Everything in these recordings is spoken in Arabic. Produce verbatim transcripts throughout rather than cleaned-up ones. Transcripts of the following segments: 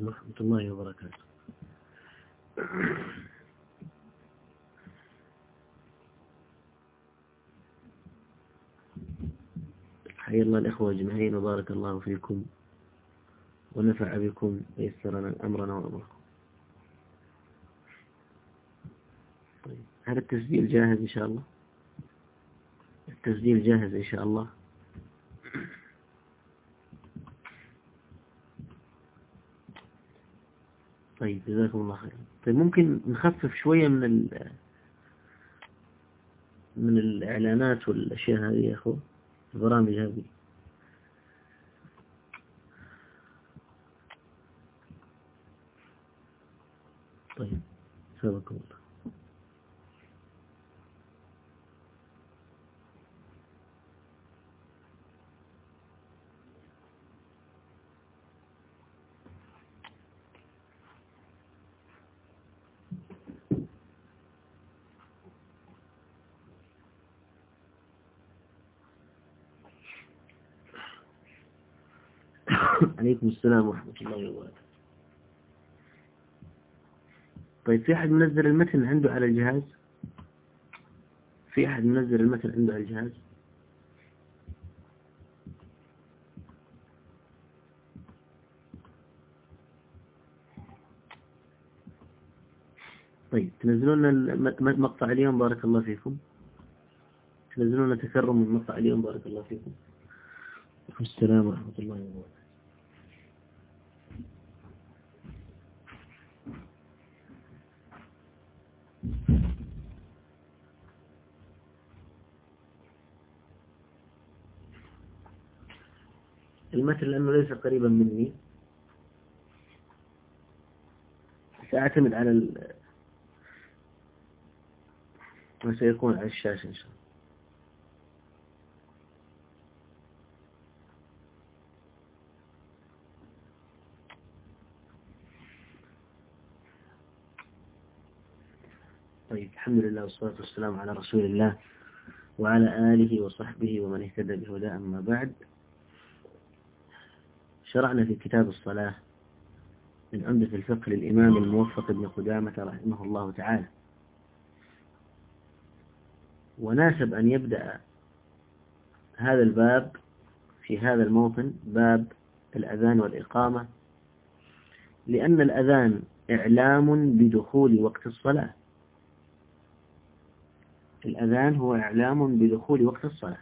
عليكم ورحمة الله وبركاته. حيا الله الإخوة أجمعين وبارك الله فيكم ونفع بكم ويسر لنا أمرنا وأمركم. طيب، هذا التسجيل جاهز إن شاء الله؟ التسجيل جاهز إن شاء الله. طيب، جزاكم الله خير. طيب، ممكن نخفف شوية من ال من الإعلانات والأشياء هذه يا أخوة، البرامج هذه. طيب، سابقكم الله. عليكم السلام ورحمة الله وبركاته. طيب، في أحد منزل المتن عنده على الجهاز؟ في أحد منزل المتن عنده على الجهاز؟ طيب، تنزلون المقطع اليوم بارك الله فيكم. تنزلون تكرم من مقطع اليوم بارك الله فيكم. السلام ورحمة الله وبركاته. المثل لأنه ليس قريبا مني سأعتمد على ال... ما سيكون على الشاشة إن شاء الله. طيب، الحمد لله والصلاة والسلام على رسول الله وعلى آله وصحبه ومن اهتدى بهداه. أما بعد، شرعنا في كتاب الصلاة من عمدة الفقه للإمام الموفق ابن قدامة رحمه الله تعالى، وناسب أن يبدأ هذا الباب في هذا الموطن، باب الأذان والإقامة، لأن الأذان إعلام بدخول وقت الصلاة. الأذان هو إعلام بدخول وقت الصلاة.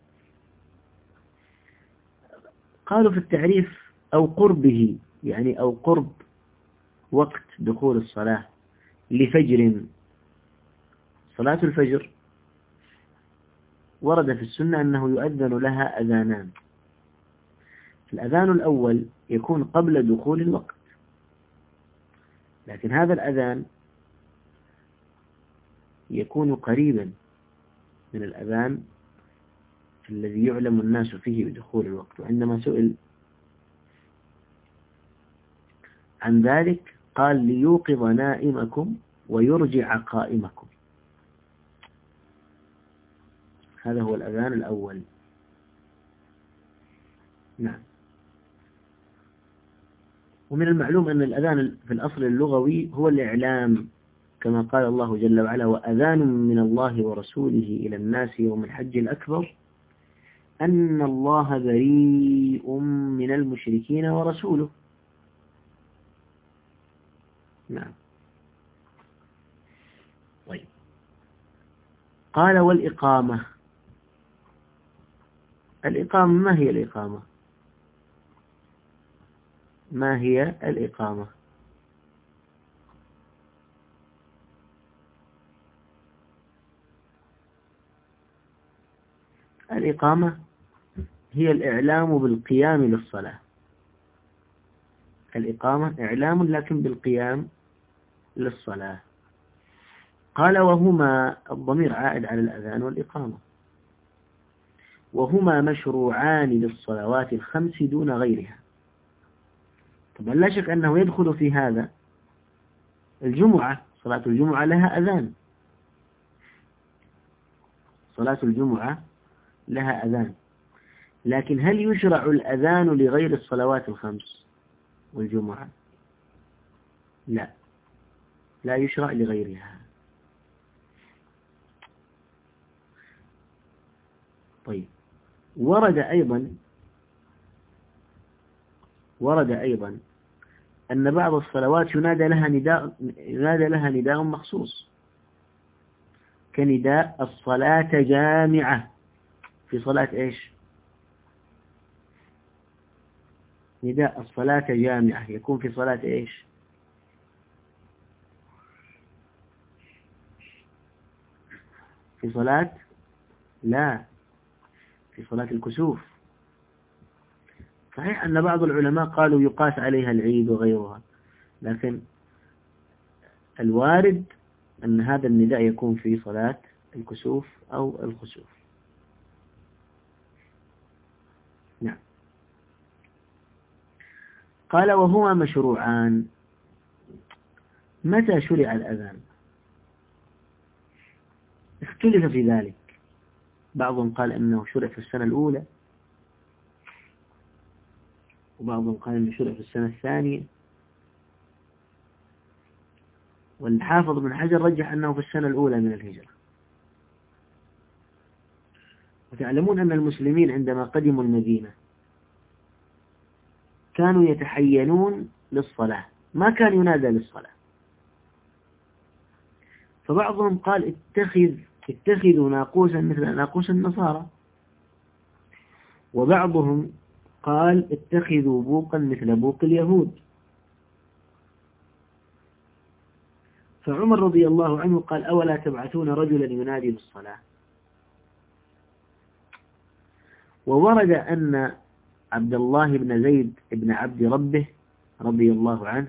قالوا في التعريف أو قربه، يعني أو قرب وقت دخول الصلاة لفجر. صلاة الفجر ورد في السنة أنه يؤذن لها أذانان. الأذان الأول يكون قبل دخول الوقت، لكن هذا الأذان يكون قريبا من الأذان الذي يعلم الناس فيه بدخول الوقت. وعندما سئل عن ذلك قال: ليوقظ نائمكم ويرجع قائمكم. هذا هو الأذان الأول. نعم. ومن المعلوم أن الأذان في الأصل اللغوي هو الإعلام، كما قال الله جل وعلا: وأذان من الله ورسوله إلى الناس يوم الحج الأكبر أن الله بريء من المشركين ورسوله. نعم. طيب، قال: والإقامة. الإقامة، ما هي الإقامة؟ ما هي الإقامة؟ الإقامة هي الإعلام بالقيام للصلاة. الإقامة إعلام لكن بالقيام للصلاة. قال: وهما، الضمير عائد على الأذان والإقامة، وهما مشروعان للصلوات الخمس دون غيرها. طبعا لا شك أنه يدخل في هذا الجمعة. صلاة الجمعة لها أذان. صلاة الجمعة لها أذان، لكن هل يشرع الأذان لغير الصلوات الخمس والجمعة؟ لا، لا يشرع لغيرها. طيب، ورد أيضا ورد أيضا أن بعض الصلوات ينادى لها نداء ينادى لها نداء مخصوص، كنداء الصلاة جامعة في صلاة إيش؟ نداء الصلاة جامعة يكون في صلاة إيش؟ في صلاة لا في صلاة الكسوف. صحيح أن بعض العلماء قالوا يقاس عليها العيد وغيرها، لكن الوارد أن هذا النداء يكون في صلاة الكسوف أو الخسوف. نعم. قال وهما مشروعان. متى شرع الأذان؟ اختلف في ذلك، بعضهم قال أنه شرع في السنة الأولى، وبعضهم قال أنه شرع في السنة الثانية، والحافظ بن حجر رجح أنه في السنة الأولى من الهجرة. وتعلمون أن المسلمين عندما قدموا المدينة كانوا يتحينون للصلاة، ما كان ينادى للصلاة. فبعضهم قال اتخذ اتخذوا ناقوسا مثل ناقوس النصارى، وبعضهم قال اتخذوا بوقا مثل بوق اليهود. فعمر رضي الله عنه قال أولا تبعثون رجلا ينادي بالصلاة. وورد أن عبد الله بن زيد بن عبد ربه رضي الله عنه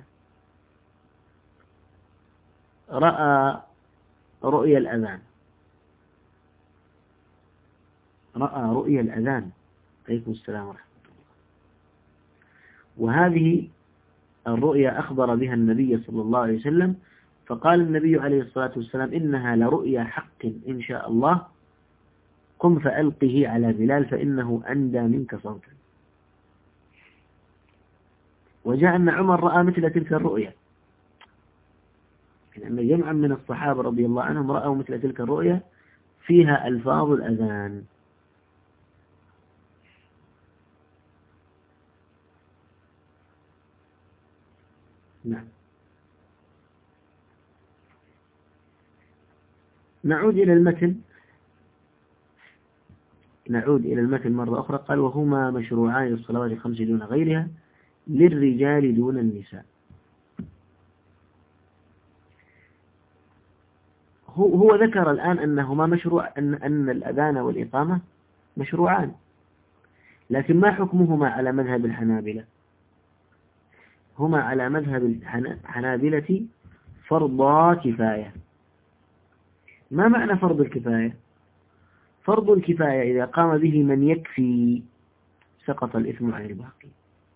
رأى رؤيا الأذان رأى رؤيا الأذان عليكم السلام ورحمة الله. وهذه الرؤيا أخبر بها النبي صلى الله عليه وسلم، فقال النبي عليه الصلاة والسلام إنها لرؤيا حق إن شاء الله، قم فألقه على بلال فإنه أندى منك صوتا. وجاء أن عمر رأى مثل تلك الرؤيا، لأن جمعا من الصحابة رضي الله عنهم رأوا مثل تلك الرؤيا فيها ألفاظ الأذان. نعم. نعود إلى المتن نعود إلى المتن مرة أخرى. قال وهما مشروعان للصلوات الخمس دون غيرها، للرجال دون النساء. هو, هو ذكر الآن أنهما مشروع أن, أن الأذان والإقامة مشروعان، لكن ما حكمهما على مذهب الحنابلة؟ هما على مذهب الحنابلة فرضا كفاية. ما معنى فرض الكفاية؟ فرض الكفاية إذا قام به من يكفي سقط الإثم عن الباقي.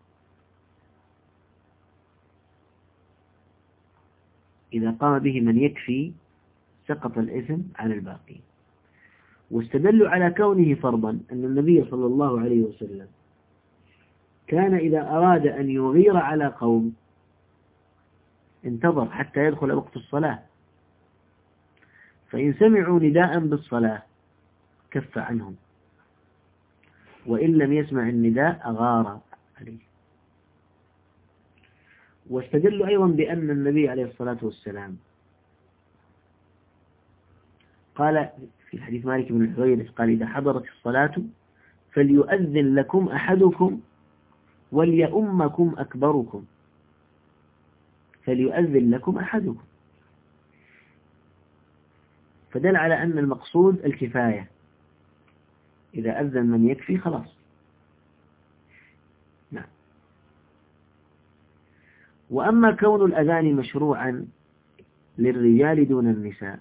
إذا قام به من يكفي سقط الإثم عن الباقي. واستدلوا على كونه فرضا أن النبي صلى الله عليه وسلم كان إذا أراد أن يغير على قوم انتظر حتى يدخل وقت الصلاة، فإن سمعوا نداء بالصلاة كف عنهم، وإن لم يسمع النداء أغار عليه. واستدلوا أيضا بأن النبي عليه الصلاة والسلام قال في حديث مالك بن الحويرث قال إذا حضرت الصلاة فليؤذن لكم أحدكم وليؤمكم أكبركم. فليؤذن لكم أحدكم، فدل على أن المقصود الكفاية، إذا أذن من يكفي خلاص. نعم. وأما كون الأذان مشروعا للرجال دون النساء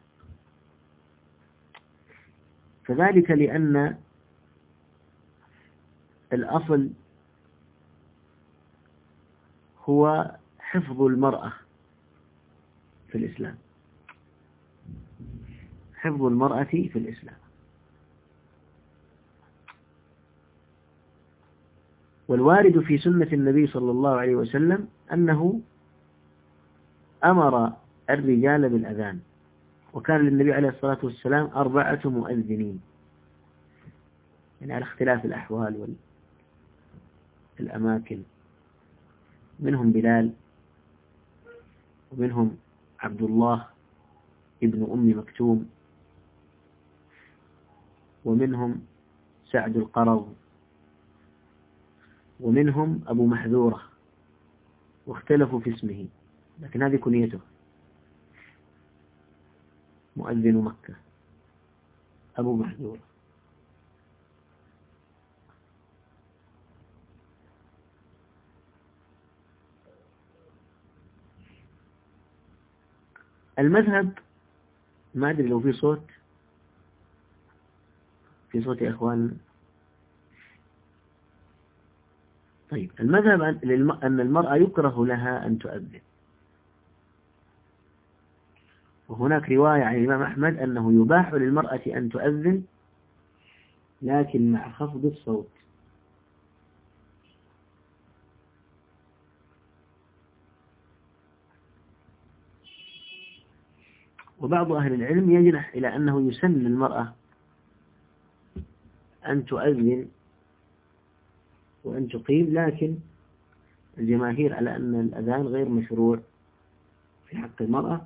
فذلك لأن الأصل هو حفظ المرأة في الإسلام، حفظ المرأة في الإسلام. والوارد في سنة النبي صلى الله عليه وسلم أنه أمر الرجال بالأذان، وكان للنبي عليه الصلاة والسلام أربعة مؤذنين، يعني على اختلاف الأحوال والأماكن، منهم بلال، ومنهم عبد الله ابن أم مكتوم، ومنهم سعد القرظ، ومنهم أبو محذورة، واختلفوا في اسمه، لكن هذه كنيته، مؤذن مكة أبو محذورة. المذهب، ما أدري لو في صوت في صوت يا إخوان. طيب، المذهب أن المرأة يكره لها أن تؤذن، وهناك رواية عن الإمام أحمد أنه يباح للمرأة أن تؤذن لكن مع خفض الصوت. وبعض أهل العلم يجنح إلى أنه يسن للمرأة أن تؤذن وأن تقيم، لكن الجماهير على أن الأذان غير مشروع في حق المرأة،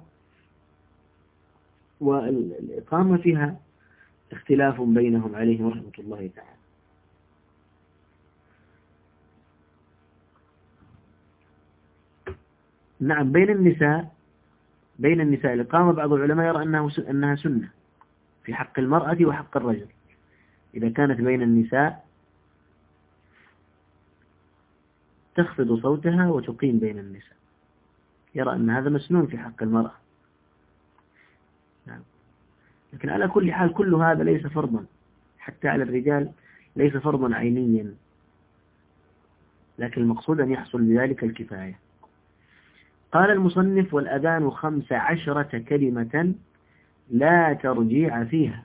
والإقامة فيها اختلاف بينهم عليهم رحمة الله تعالى. نعم، بين النساء بين النساء الإقامة، بعض العلماء يرى أنه أنها سنة في حق المرأة وحق الرجل، إذا كانت بين النساء تخفض صوتها وتقيم بين النساء، يرى أن هذا مسنون في حق المرأة. نعم. لكن على كل حال كل هذا ليس فرضا، حتى على الرجال ليس فرضا عينيا، لكن المقصود أن يحصل بذلك الكفاية. قال المصنف: والأذان خمس عشرة كلمة لا ترجيع فيها.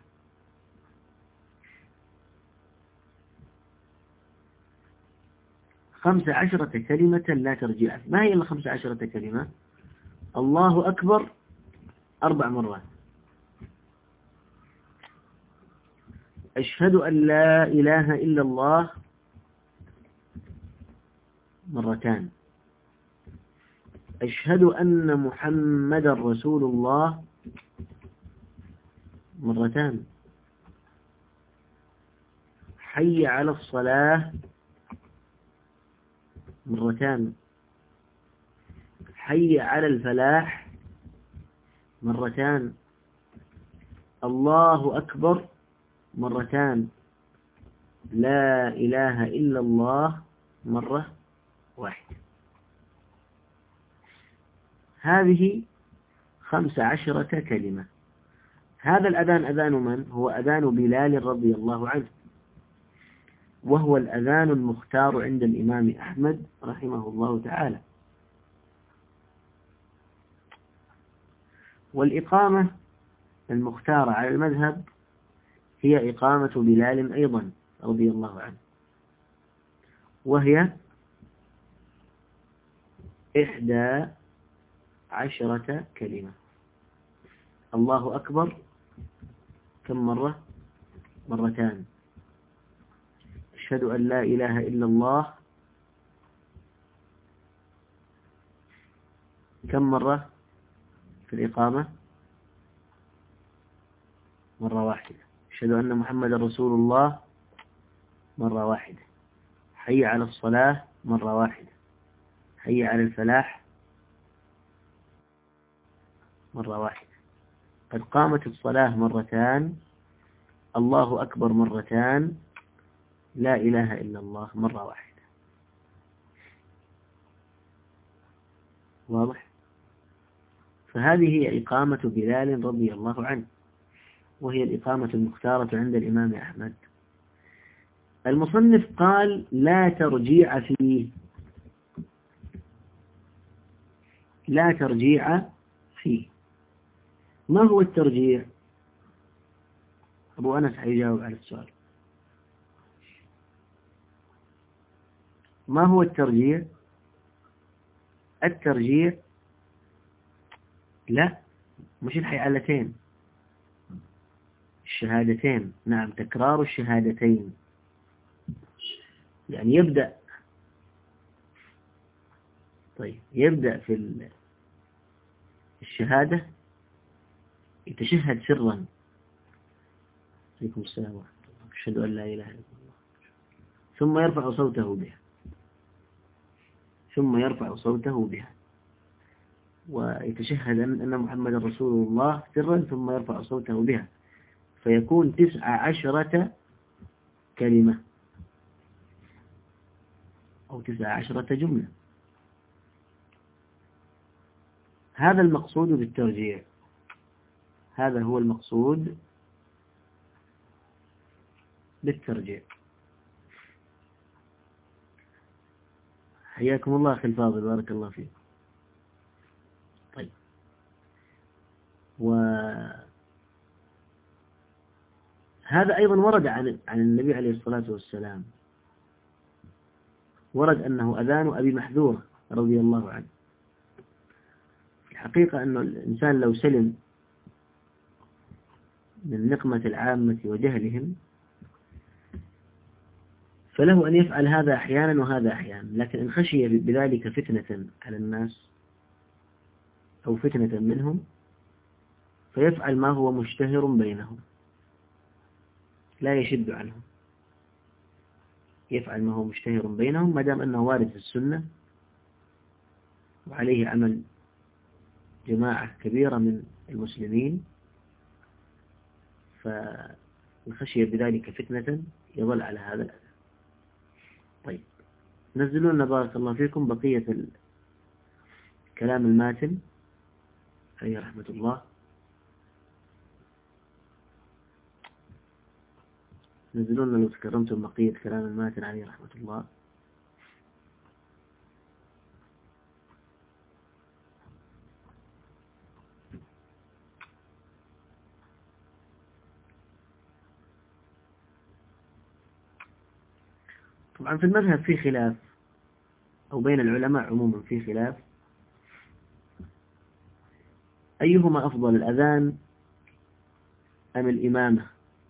خمس عشرة كلمة لا ترجيع. ما هي الخمس عشرة كلمة؟ الله أكبر أربع مرات، أشهد أن لا إله إلا الله مرتان، أشهد أن محمد رسول الله مرتان، حي على الصلاة مرتان، حي على الفلاح مرتان، الله أكبر مرتان، لا إله إلا الله مرة واحدة. هذه خمس عشرة كلمة. هذا الأذان أذان من؟ هو أذان بلال رضي الله عنه، وهو الأذان المختار عند الإمام أحمد رحمه الله تعالى. والإقامة المختارة على المذهب هي إقامة بلال أيضا رضي الله عنه، وهي إحدى عشرة كلمة. الله أكبر كم مرة؟ مرتان. أشهد أن لا إله إلا الله كم مرة في الإقامة؟ مرة واحدة. أشهد أن محمد رسول الله مرة واحدة. حي على الصلاة مرة واحدة. حي على الفلاح مرة واحدة. قد قامت الصلاة مرتان، الله أكبر مرتان، لا إله إلا الله مرة واحدة. واضح؟ فهذه هي إقامة بلال رضي الله عنه، وهي الإقامة المختارة عند الإمام أحمد. المصنف قال: لا ترجيع فيه. لا ترجيع فيه. ما هو الترجيع؟ أبو أنس حيجاوب على السؤال. ما هو الترجيع؟ الترجيع لا، مش الحيعلتين، الشهادتين. نعم، تكرار الشهادتين. يعني يبدأ طيب يبدأ في الشهادة يتشهد سرا. عليكم السلام ورحمة الله. أشهد أن لا إله إلا الله. ثم يرفع صوته بها ثم يرفع صوته بها ويتشهد أن محمد رسول الله سرا، ثم يرفع صوته بها، فيكون تسع عشرة كلمة أو تسع عشرة جملة. هذا المقصود بالترجيع، هذا هو المقصود بالترجيع. حياكم الله أخي الفاضل، بارك الله فيك. طيب، وهذا أيضا ورد عن عن النبي عليه الصلاة والسلام، ورد أنه أذان أبي محذورة رضي الله عنه. الحقيقة أن الإنسان لو سلم من نقمة العامة وجهلهم فله أن يفعل هذا أحيانا وهذا أحيانا، لكن إن خشي بذلك فتنة على الناس أو فتنة منهم فيفعل ما هو مشتهر بينهم، لا يشد عنهم، يفعل ما هو مشتهر بينهم ما دام أنه وارد في السنة وعليه عمل جماعة كبيرة من المسلمين، فإن خشي بذلك فتنة يظل على هذا الأذى. طيب، نزلوا لنا بارك الله فيكم بقية كلام الماتن عليه رحمة الله. نزلوا لنا لو تكرمتم بقية كلام الماتن عليه رحمة الله. طبعا في المذهب في خلاف، أو بين العلماء عموما في خلاف، أيهما أفضل، الأذان أم الإمامة؟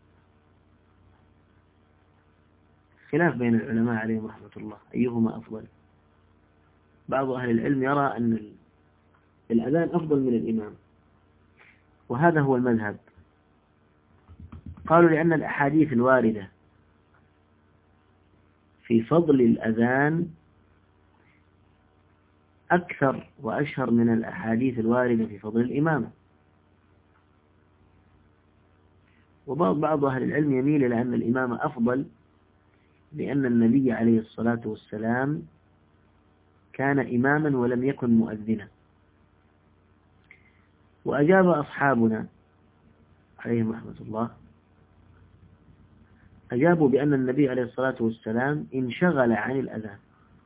خلاف بين العلماء عليهم رحمة الله أيهما أفضل. بعض أهل العلم يرى أن الأذان أفضل من الإمام، وهذا هو المذهب. قالوا لأن الأحاديث الواردة في فضل الأذان أكثر وأشهر من الأحاديث الواردة في فضل الإمامة. وبعض أهل العلم يميل إلى أن الإمامة أفضل، لأن النبي عليه الصلاة والسلام كان إماما ولم يكن مؤذنا. وأجاب أصحابنا عليهم رحمة الله، أجابوا بأن النبي عليه الصلاة والسلام انشغل عن الأذان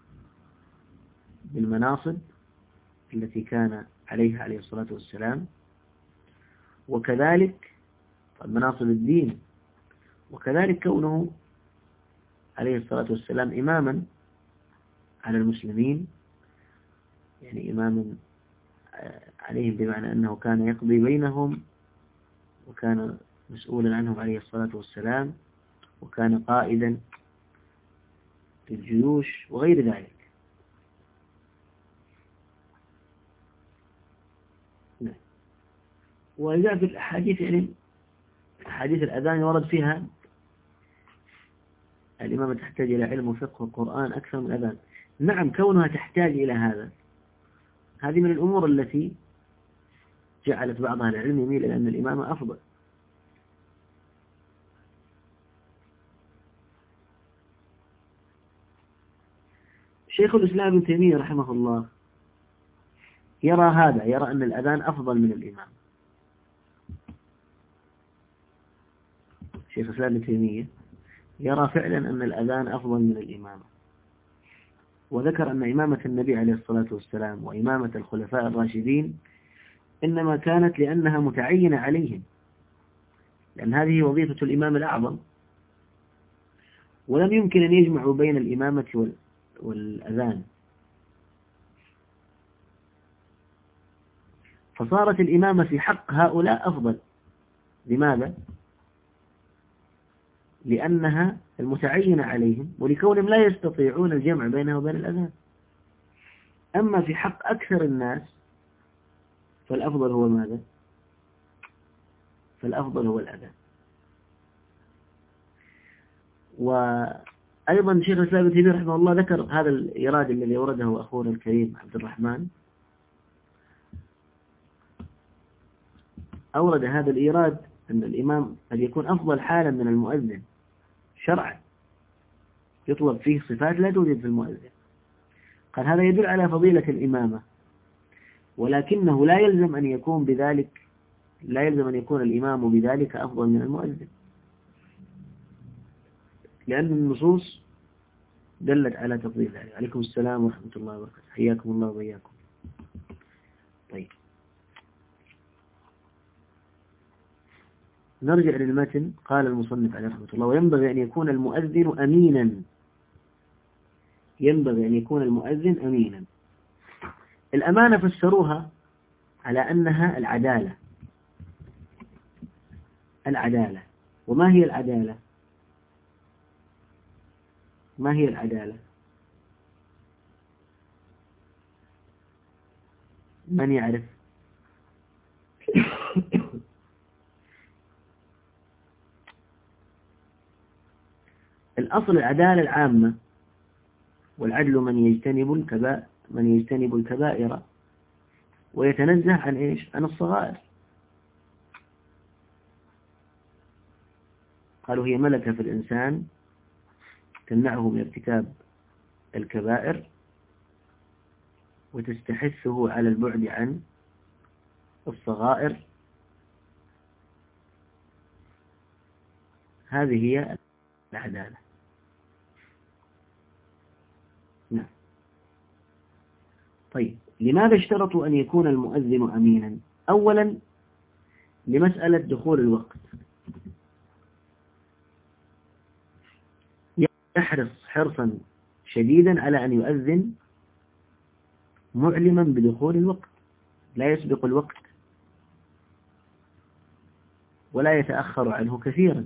بالمناصب التي كان عليها عليه الصلاة والسلام، وكذلك مناصب الدين، وكذلك كونه عليه الصلاة والسلام إماما على المسلمين، يعني إماما عليهم بمعنى أنه كان يقضي بينهم، وكان مسؤولا عنهم عليه الصلاة والسلام، وكان قائدا في الجيوش وغير ذلك. وإذا في الأحاديث، يعني أحاديث الأذان ورد فيها الإمامة تحتاج إلى علم وفقه والقرآن أكثر من الأذان. نعم، كونها تحتاج إلى هذا، هذه من الأمور التي جعلت بعض أهل العلم يميل إلى أن الإمامة أفضل. شيخ الإسلام ابن تيمية رحمه الله يرى هذا، يرى أن الأذان أفضل من الإمام. شيخ الإسلام ابن تيمية يرى فعلا أن الأذان أفضل من الإمامة، وذكر أن إمامة النبي عليه الصلاة والسلام وإمامة الخلفاء الراشدين إنما كانت لأنها متعينة عليهم، لأن هذه وظيفة الإمام الأعظم، ولم يمكن أن يجمعوا بين الإمامة والأذان. فصارت الإمامة في حق هؤلاء أفضل. لماذا؟ لأنها المتعينة عليهم ولكونهم لا يستطيعون الجمع بينها وبين الأذان. أما في حق أكثر الناس فالأفضل هو ماذا؟ فالأفضل هو الأذان. وأيضا شيخ الإسلام ابن تيمية رحمه الله ذكر هذا الإيراد الذي أورده أخونا الكريم عبد الرحمن، أورد هذا الإيراد أن الإمام قد يكون أفضل حالا من المؤذن شرعا، يطلب فيه صفات لا توجد في المؤذن. قال هذا يدل على فضيلة الإمامة، ولكنه لا يلزم أن يكون بذلك لا يلزم أن يكون الإمام بذلك أفضل من المؤذن، لأن النصوص دلت على تفضيل ذلك. عليكم السلام ورحمة الله وبركاته، حياكم الله وإياكم. طيب نرجع للمتن. قال المصنف عليه رحمة الله: وينبغي أن يكون المؤذن أمينا. ينبغي أن يكون المؤذن أمينا. الأمانة فسروها على أنها العدالة. العدالة. وما هي العدالة؟ ما هي العدالة؟ من يعرف؟ الأصل العدالة العامة، والعدل من يجتنب الكبائر من يجتنب الكبائر ويتنزه عن إيش؟ عن الصغائر. قالوا هي ملكة في الإنسان تمنعه من ارتكاب الكبائر وتستحثه على البعد عن الصغائر. هذه هي العدالة. نعم. طيب لماذا اشترطوا أن يكون المؤذن أمينا؟ أولا لمسألة دخول الوقت. يحرص حرصا شديدا على أن يؤذن معلما بدخول الوقت، لا يسبق الوقت ولا يتأخر عنه كثيرا.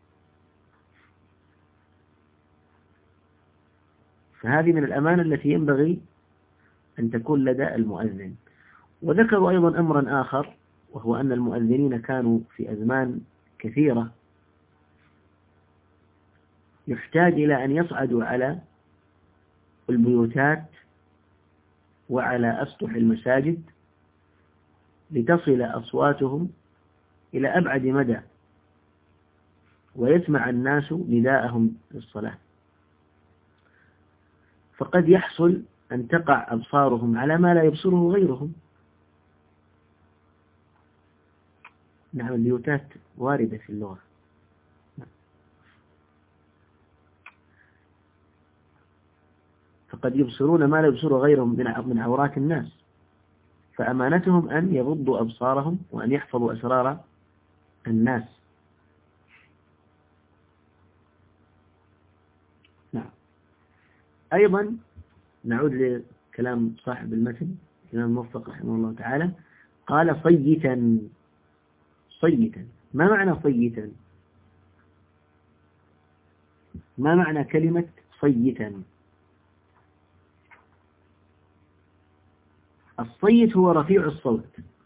فهذه من الأمانة التي ينبغي أن تكون لدى المؤذن. وذكروا أيضا أمرا آخر، وهو أن المؤذنين كانوا في أزمان كثيرة يحتاج إلى أن يصعدوا على البيوتات وعلى أسطح المساجد لتصل أصواتهم إلى أبعد مدى ويسمع الناس نداءهم للصلاة. فقد يحصل أن تقع أبصارهم على ما لا يبصره غيرهم. نعم البيوتات واردة في اللغة. فقد يبصرون ما لا يبصره غيرهم من عورات الناس، فأمانتهم أن يغضوا أبصارهم وأن يحفظوا أسرار الناس. نعم. أيضا نعود لكلام صاحب المتن الإمام الموفق رحمه الله تعالى، قال صيتا. صيتا، ما معنى صيتا؟ ما معنى كلمة صيتا؟ الصيت هو رفيع الصوت.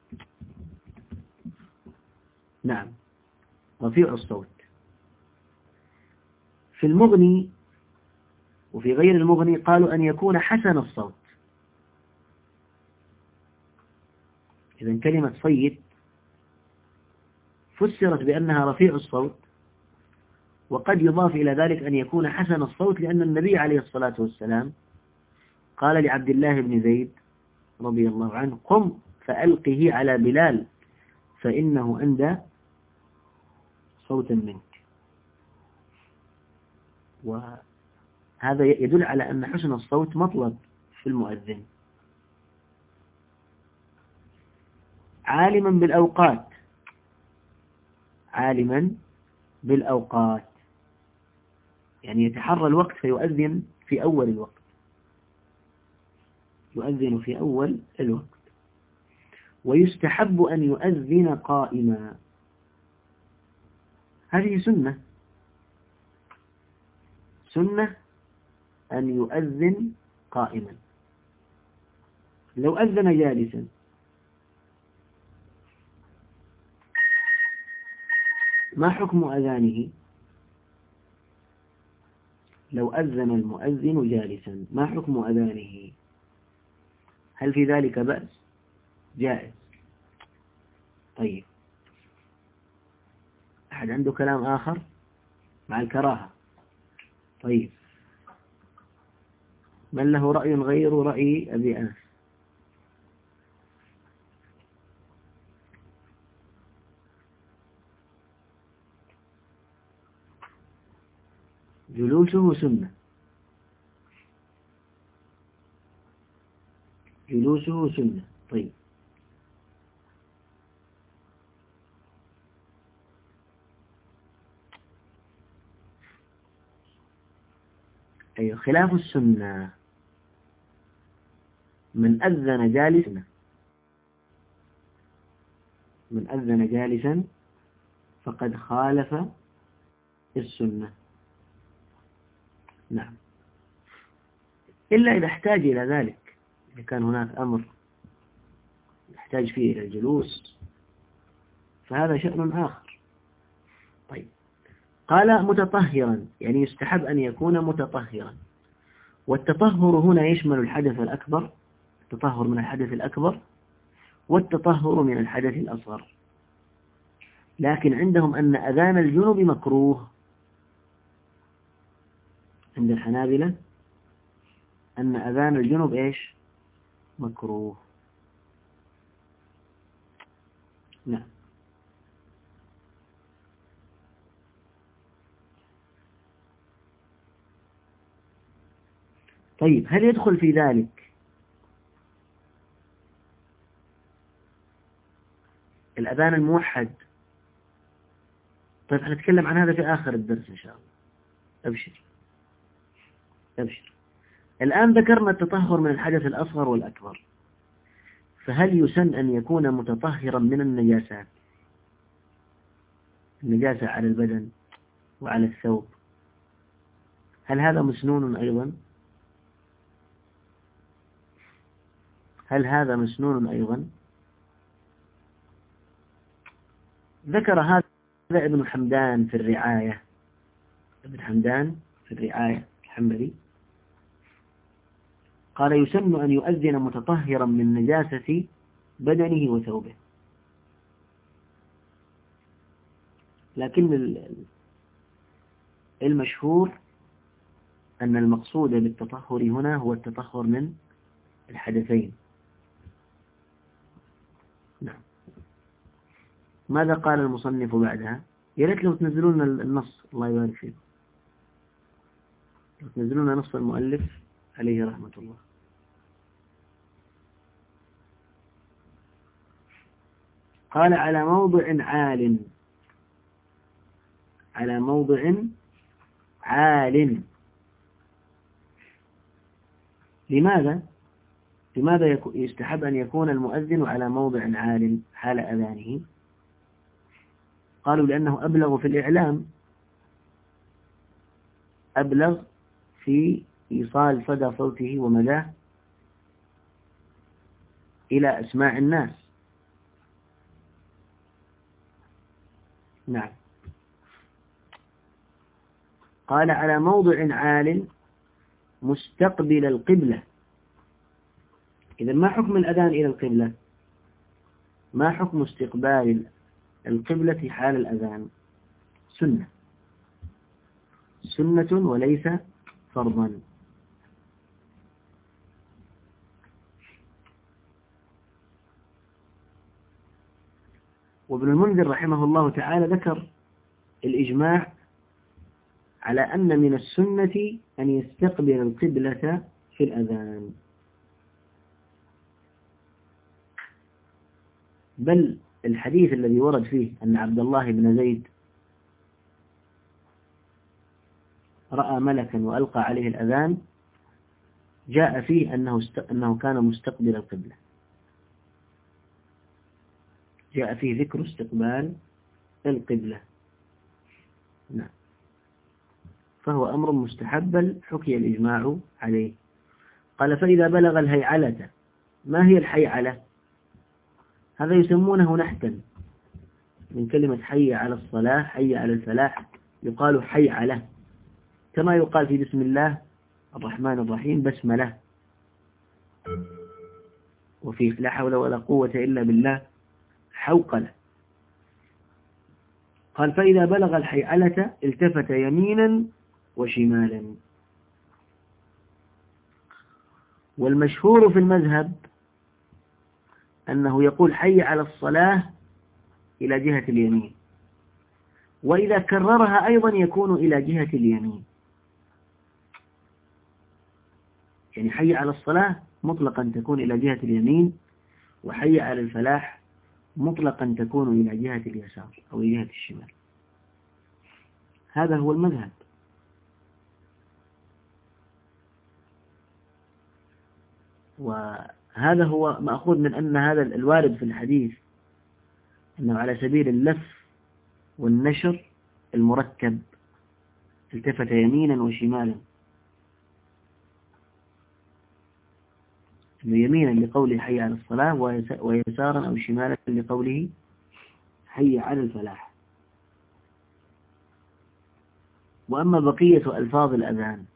نعم رفيع الصوت. في المغني وفي غير المغني قالوا أن يكون حسن الصوت. إذن كلمة صيت فسرت بأنها رفيع الصوت، وقد يضاف إلى ذلك أن يكون حسن الصوت، لأن النبي عليه الصلاة والسلام قال لعبد الله بن زيد رضي الله عنه: قم فألقه على بلال فإنه أندى صوتا منك. وهذا يدل على أن حسن الصوت مطلب في المؤذن. عالما بالأوقات. عالما بالأوقات يعني يتحرى الوقت فيؤذن في أول الوقت. يؤذن في أول الوقت. ويستحب أن يؤذن قائما. هذه سنة سنة أن يؤذن قائما. لو أذن جالسا ما حكم أذانه؟ لو أذن المؤذن جالسا ما حكم أذانه؟ هل في ذلك بأس؟ جائز. طيب، أحد عنده كلام آخر مع الكراهة؟ طيب، من له رأي غير رأي أبي أنس؟ جلوسه سنة جلوسه سنة. طيب، أي خلاف السنة من أذن جالسا من أذن جالسا فقد خالف السنة. نعم، إلا إذا احتاج إلى ذلك، إذا كان هناك أمر يحتاج فيه إلى الجلوس فهذا شأن آخر. طيب، قال متطهرا، يعني يستحب أن يكون متطهرا. والتطهر هنا يشمل الحدث الأكبر، التطهر من الحدث الأكبر والتطهر من الحدث الأصغر. لكن عندهم أن أذان الجنب مكروه. عند الحنابلة أن أذان الجنب إيش؟ مكروه. نعم. طيب، هل يدخل في ذلك الأذان الموحد؟ طيب، هنتكلم عن هذا في آخر الدرس إن شاء الله. أبشر أبشر. الآن ذكرنا التطهر من الحدث الأصغر والأكبر، فهل يسن أن يكون متطهرا من النجاسات؟ النجاسة على البدن وعلى الثوب، هل هذا مسنون أيضا؟ هل هذا مسنون أيضا؟ ذكر هذا ابن حمدان في الرعاية ابن حمدان في الرعاية الحنبلي، قال يسن أن يؤذن متطهرا من نجاسة بدنه وثوبه. لكن المشهور أن المقصود بالتطهر هنا هو التطهر من الحدثين. نعم. ماذا قال المصنف بعدها؟ يا ريت لو تنزلون النص، الله يبارك فيكم، لو تنزلون نص المؤلف عليه رحمة الله. قال على موضع عال على موضع عال. لماذا؟ لماذا يستحب أن يكون المؤذن على موضع عال حال أذانه؟ قالوا لأنه أبلغ في الإعلام، أبلغ في إيصال صدى صوته ومداه إلى أسماع الناس. نعم. قال على موضع عال مستقبل القبلة. إذا ما حكم الأذان إلى القبلة؟ ما حكم استقبال القبلة حال الأذان؟ سنة سنة وليس فرضا. وابن المنذر رحمه الله تعالى ذكر الإجماع على أن من السنة أن يستقبل القبلة في الأذان، بل الحديث الذي ورد فيه أن عبد الله بن زيد رأى ملكا وألقى عليه الأذان جاء فيه أنه, است... أنه كان مستقبل القبلة. جاء فيه ذكر استقبال القبلة. نعم. فهو أمر مستحب حكي الإجماع عليه. قال فإذا بلغ الهيعلة. ما هي الحيعلة؟ هذا يسمونه نحتا من كلمة حي على الصلاة، حي على الفلاح، يقال حيعلة، كما يقال في بسم الله الرحمن الرحيم بسملة، وفي لا حول ولا قوة إلا بالله حوقلة. قال فإذا بلغ الحيعلة التفت يمينا وشمالا. والمشهور في المذهب أنه يقول حي على الصلاة إلى جهة اليمين، وإذا كررها أيضا يكون إلى جهة اليمين. يعني حي على الصلاة مطلقا تكون إلى جهة اليمين، وحي على الفلاح مطلقا تكون إلى جهة اليسار أو جهة الشمال. هذا هو المذهب. وهذا هو مأخوذ من أن هذا الوارد في الحديث أنه على سبيل اللف والنشر المركب، التفت يمينا وشمالا، يمينا لقوله حي على الصلاة، ويسارا أو شمالا لقوله حي على الفلاح. وأما بقية ألفاظ الأذان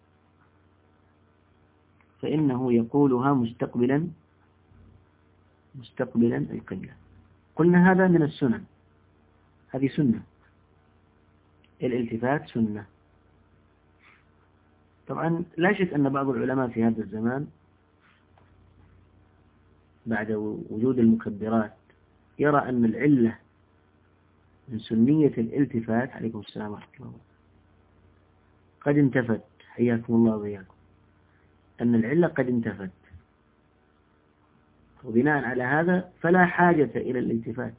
فإنه يقولها مستقبلا مستقبلا القبلة. قلنا هذا من السنن، هذه سنة، الالتفات سنة. طبعا لا شك أن بعض العلماء في هذا الزمان بعد وجود المكبرات يرى أن العلة من سنية الالتفات، عليكم السلام ورحمة الله، قد انتفت، حياكم الله وإياكم، أن العلة قد انتفت، وبناء على هذا فلا حاجة إلى الالتفات.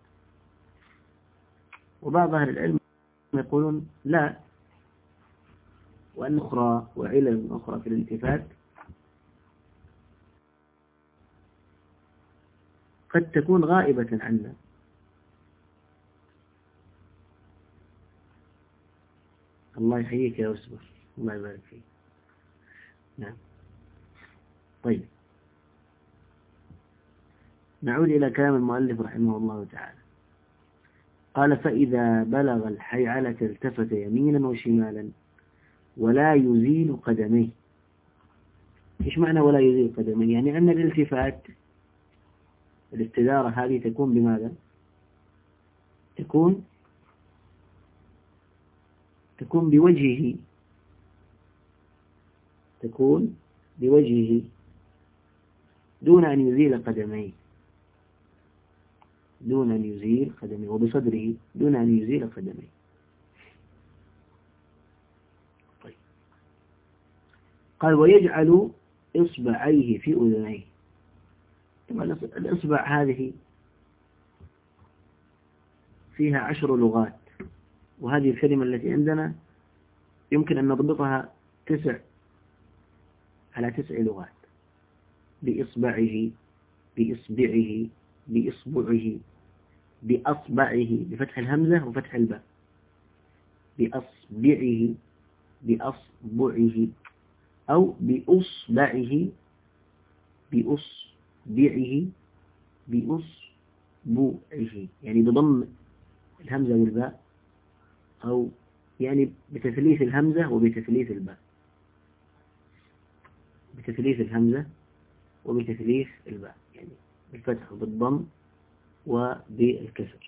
وبعض أهل العلم يقولون لا، وأن أخرى وعلل أخرى في الالتفات قد تكون غائبة عنا. الله يحييك يا أسبر، الله يبارك فيك. نعم. طيب، نعود إلى كلام المؤلف رحمه الله تعالى. قال فإذا بلغ الحيعلة التفت يمينا وشمالا ولا يزيل قدميه. إيش معنى ولا يزيل قدميه؟ يعني أن الالتفات، الاستدارة هذه تكون بماذا؟ تكون تكون بوجهه تكون بوجهه دون أن يزيل قدميه دون أن يزيل قدميه وبصدره دون أن يزيل قدميه. طيب. قال ويجعل إصبعيه في أذنيه. طبعا الإصبع هذه فيها عشر لغات، وهذه الكلمة التي عندنا يمكن أن نضبطها تسع على تسع لغات: بإصبعه، بإصبعه، بإصبعه، بأصبعه بفتح الهمزة وفتح الباء، بأصبعه، بأصبعه، أو بأصبعه، بأصبعه، بأصبعه، يعني بضم الهمزة والباء، أو يعني بتثليث الهمزة وبتثليث الباء، بتثليث الهمزة وبتثليث الباء، يعني بالفتح وبالضم وبالكسر.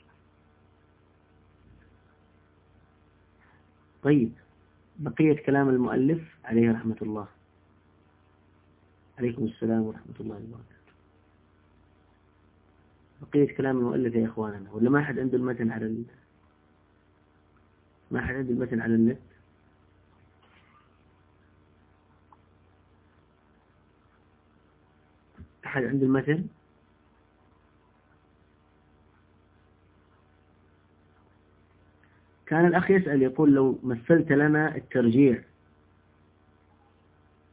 طيب، بقية كلام المؤلف عليه رحمة الله. عليكم السلام ورحمة الله وبركاته. بقية كلام المؤلف يا إخواننا، ولا ما حد عنده المتن على ال... ما حد عنده المتن على النت؟ أحد عنده المتن؟ كان الأخ يسأل يقول لو مثلت لنا الترجيع.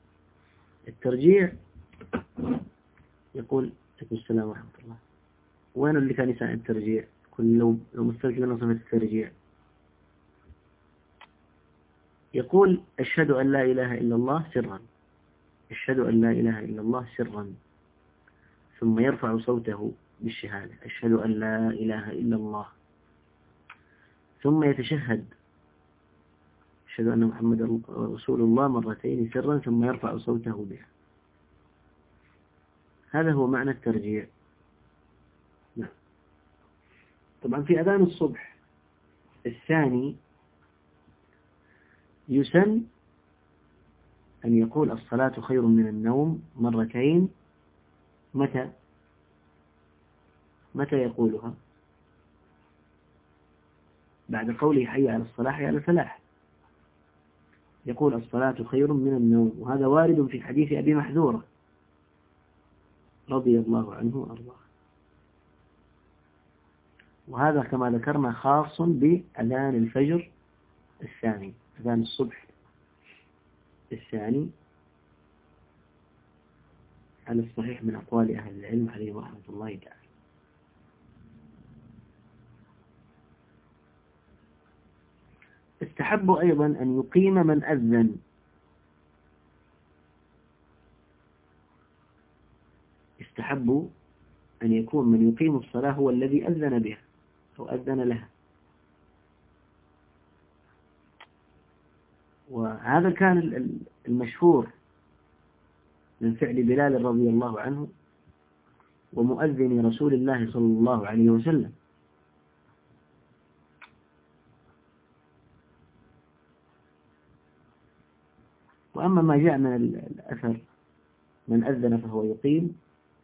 الترجيع يقول عليكم السلام ورحمة الله. وين اللي كان يساعد الترجيع؟ كل لو لو مسترجع صفة الترجيع يقول أشهد أن لا إله إلا الله سرا، أشهد أن لا إله إلا الله سرا، ثم يرفع صوته بالشهادة أشهد أن لا إله إلا الله، ثم يتشهد أشهد أن محمد رسول الله مرتين سرا، ثم يرفع صوته بها. هذا هو معنى الترجيع. نعم. طبعا في أذان الصبح الثاني يسن أن يقول الصلاة خير من النوم مرتين. متى متى يقولها؟ بعد قوله حي على الصلاة حي على الفلاح يقول الصلاة خير من النوم، وهذا وارد في حديث أبي محذورة رضي الله عنه وأرضاه، وهذا كما ذكرنا خاص بأذان الفجر الثاني، أذان الصبح الثاني على الصحيح من أقوال أهل العلم عليهم رحمة الله تعالى. استحب أيضا أن يقيم من أذن، استحب أن يكون من يقيم الصلاة هو الذي أذن بها أو أذن لها، وهذا كان المشهور من فعل بلال رضي الله عنه ومؤذن رسول الله صلى الله عليه وسلم. وأما ما جاء من الأثر من أذن فهو يقيم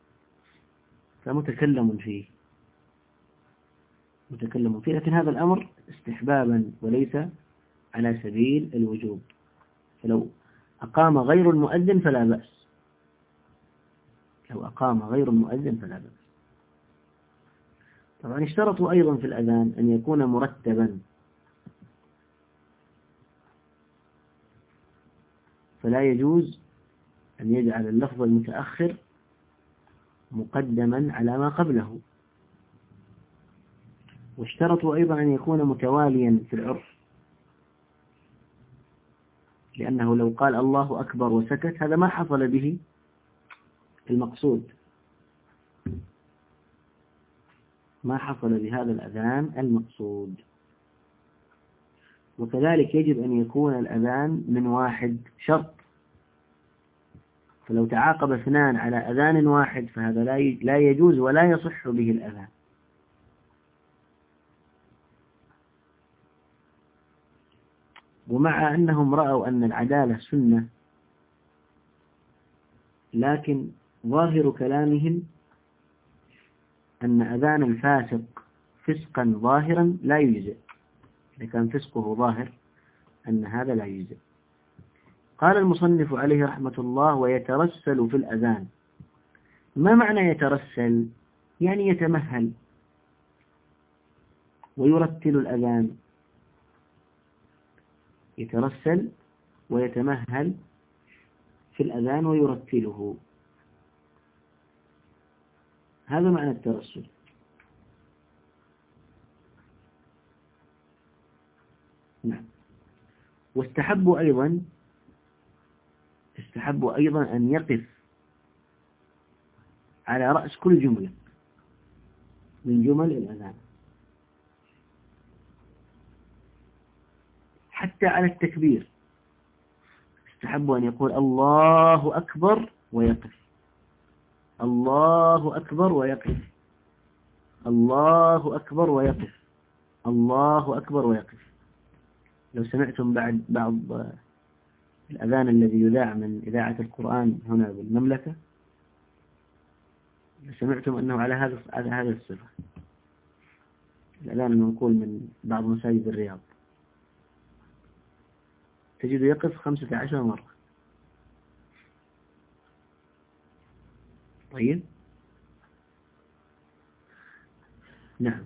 فمتكلم فيه متكلم فيه لكن هذا الأمر استحبابا وليس على سبيل الوجوب، فلو أقام غير المؤذن فلا بأس، لو أقام غير المؤذن فلا بأس. طبعا اشترطوا أيضا في الأذان أن يكون مرتبا، فلا يجوز أن يجعل اللفظ المتأخر مقدما على ما قبله، واشترطوا أيضا أن يكون متواليا في العرف، لأنه لو قال الله أكبر وسكت هذا ما حصل به المقصود، ما حصل بهذا الأذان المقصود. وكذلك يجب أن يكون الأذان من واحد شرط، فلو تعاقب اثنان على أذان واحد فهذا لا يجوز ولا يصح به الأذان. ومع أنهم رأوا أن العدالة سنة، لكن ظاهر كلامهم أن أذان الفاسق فسقا ظاهرا لا يجزئ، إذا كان فسقه ظاهر أن هذا لا يجزئ. قال المصنف عليه رحمة الله ويترسل في الأذان. ما معنى يترسل؟ يعني يتمهل ويرتل الأذان، يترسل ويتمهل في الأذان ويرتله، هذا معنى الترسل. نعم. واستحبوا أيضا استحبوا أيضا أن يقف على رأس كل جملة من جمل الأذان، حتى على التكبير استحبوا أن يقول الله أكبر ويقف، الله أكبر ويقف، الله أكبر ويقف، الله أكبر ويقف. لو سمعتم بعد بعض الأذان الذي يذاع من إذاعة القرآن هنا بالمملكة سمعتم أنه على هذا على هذا الصفة، الأذان المنقول من بعض مساجد الرياض تجد يقف خمسة عشر مرة. طيب. نعم.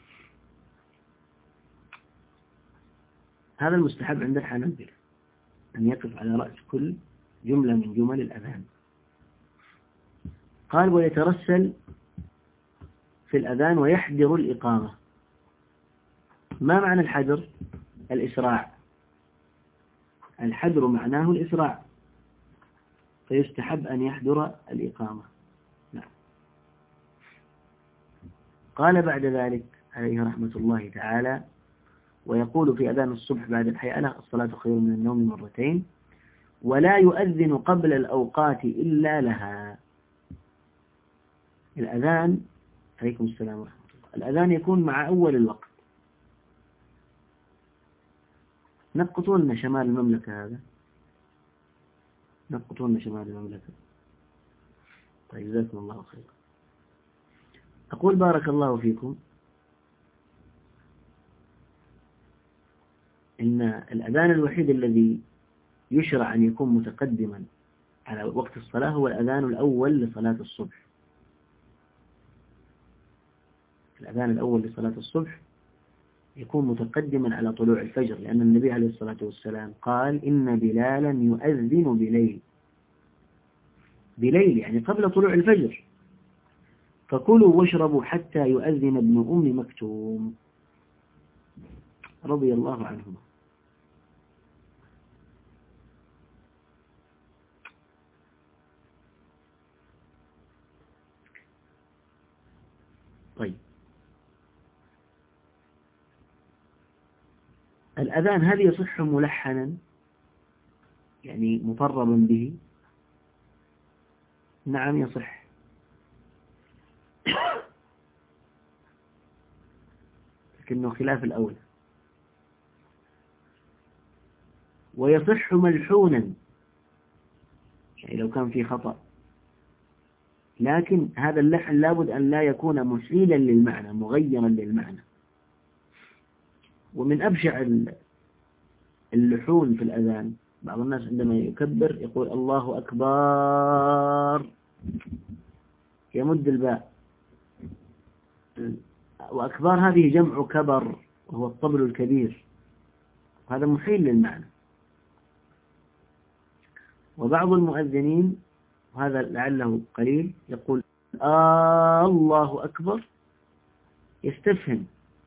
هذا المستحب عند الحنابلة أن يقف على رأس كل جملة من جمل الأذان. قال ويترسل في الأذان ويحدر الإقامة. ما معنى الحدر؟ الإسراع. الحدر معناه الإسراع، فيستحب أن يحدر الإقامة. نعم. قال بعد ذلك عليه رحمة الله تعالى: ويقول في أذان الصبح بعد الحيئة الصلاة خير من النوم مرتين، ولا يؤذن قبل الأوقات إلا لها. الأذان، عليكم السلام ورحمة الله، الأذان يكون مع أول الوقت. نقطوا لنا شمال المملكة، هذا نقطوا لنا شمال المملكة. طيب جزاكم الله خير. أقول بارك الله فيكم إن الأذان الوحيد الذي يشرع أن يكون متقدما على وقت الصلاة هو الأذان الأول لصلاة الصبح. الأذان الأول لصلاة الصبح يكون متقدما على طلوع الفجر، لأن النبي عليه الصلاة والسلام قال: إن بلالا يؤذن بليل. بليل يعني قبل طلوع الفجر. فكلوا واشربوا حتى يؤذن ابن أم مكتوم رضي الله عنهما. طيب، الأذان هل يصح ملحنا يعني مطربا به؟ نعم يصح. لكنه خلاف الأولى. ويصح ملحونا يعني لو كان في خطأ، لكن هذا اللحن لابد أن لا يكون مشيلا للمعنى مغيرا للمعنى. ومن أبشع اللحون في الأذان بعض الناس عندما يكبر يقول الله أكبر، يمد الباء، وأكبر هذه جمع كبر وهو الطبل الكبير، هذا محيل للمعنى. وبعض المؤذنين وهذا لعله قليل يقول آه الله أكبر، يستفهم.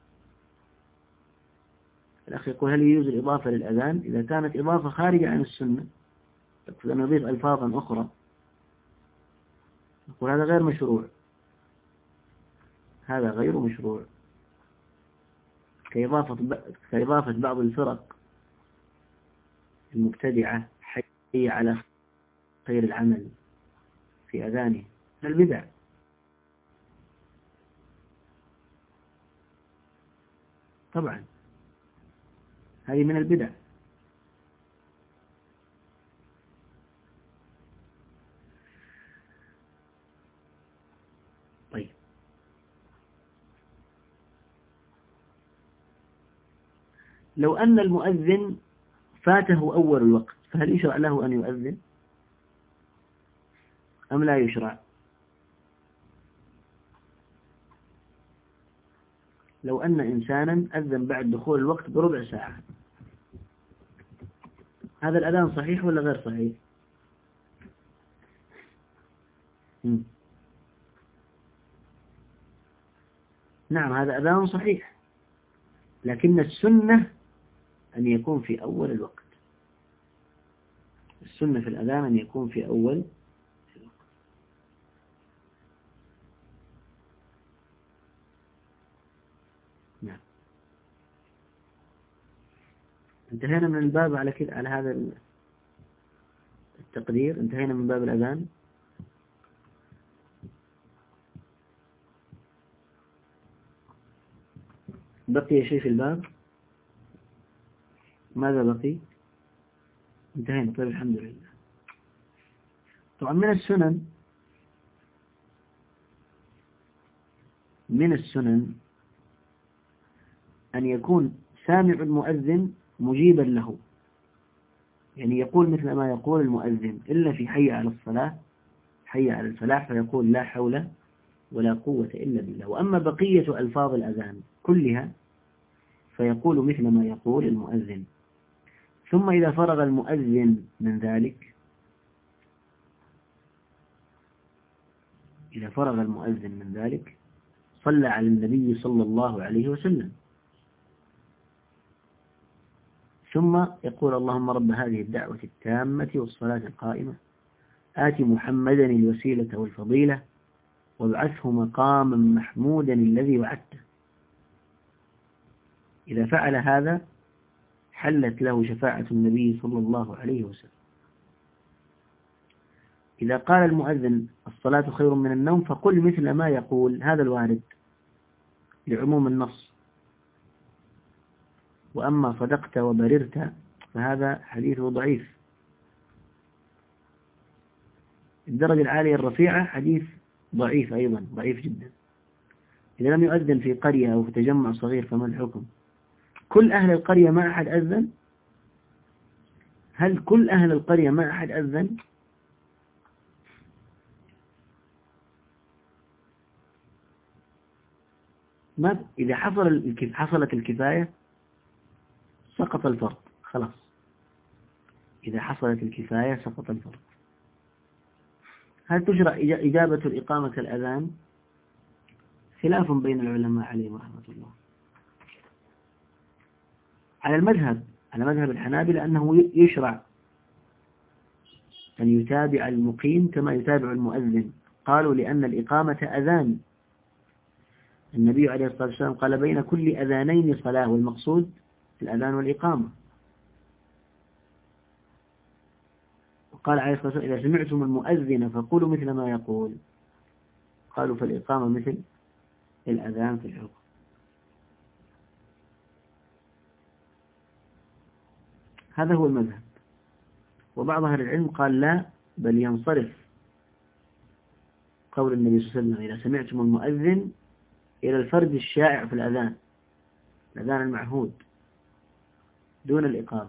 الأخ يقول: هل يجوز الإضافة للأذان؟ إذا كانت إضافة خارجة عن السنة يقول أن نضيف ألفاظا أخرى، يقول هذا غير مشروع، هذا غير مشروع. كإضافة كإضافة بعض الفرق المبتدعة حي على خير العمل في أذانه من البدع. طبعا هذه من البدع. طيب، لو أن المؤذن فاته أول الوقت فهل يشرع له أن يؤذن أم لا يشرع؟ لو أن إنسانا أذن بعد دخول الوقت بربع ساعة، هذا الأذان صحيح ولا غير صحيح؟ م. نعم هذا أذان صحيح، لكن السنة أن يكون في أول الوقت. السنة في الأذان أن يكون في أول الوقت. نعم. انتهينا من الباب على كده، على هذا التقدير انتهينا من باب الأذان. بقي شيء في الباب؟ ماذا بقي؟ انتهينا. طيب الحمد لله. طبعا من السنن من السنن أن يكون سامع المؤذن مجيبا له، يعني يقول مثل ما يقول المؤذن، إلا في حي على الصلاة حي على الفلاح فيقول لا حول ولا قوة إلا بالله. وأما بقية ألفاظ الأذان كلها فيقول مثل ما يقول المؤذن. ثم إذا فرغ المؤذن من ذلك إذا فرغ المؤذن من ذلك صلى على النبي صلى الله عليه وسلم، ثم يقول اللهم رب هذه الدعوة التامة والصلاة القائمة آت محمدا الوسيلة والفضيلة وابعثه مقاما محمودا الذي وعدته. إذا فعل هذا حلت له شفاعة النبي صلى الله عليه وسلم. إذا قال المؤذن الصلاة خير من النوم فقل مثل ما يقول، هذا الوارد لعموم النص. وأما صدقت وبررت فهذا حديثه ضعيف. الدرجة العالية الرفيعة حديث ضعيف أيضا، ضعيف جدا. إذا لم يؤذن في قرية أو في تجمع صغير فما الحكم؟ كل أهل القرية ما أحد أذن؟ هل كل أهل القرية ما أحد أذن؟ ما إذا حصل حصلت الكفاية سقط الفرض، خلاص. إذا حصلت الكفاية سقط الفرض. هل تشرع إجابة الإقامة الأذان؟ خلاف بين العلماء عليهم رحمة الله. على المذهب على مذهب الحنابلة أنه يشرع أن يتابع المقيم كما يتابع المؤذن. قالوا لأن الإقامة أذان، النبي عليه الصلاة والسلام قال بين كل أذانين صلاة، والمقصود الأذان والإقامة. وقال عليه الصلاة والسلام إذا سمعتم المؤذن فقولوا مثل ما يقول. قالوا فالإقامة مثل الأذان في الحكم. هذا هو المذهب. وبعض أهل العلم قال لا، بل ينصرف قول النبي صلى الله عليه وسلم إذا سمعتم المؤذن إلى الفرد الشائع في الأذان، الأذان المعهود دون الإقامة.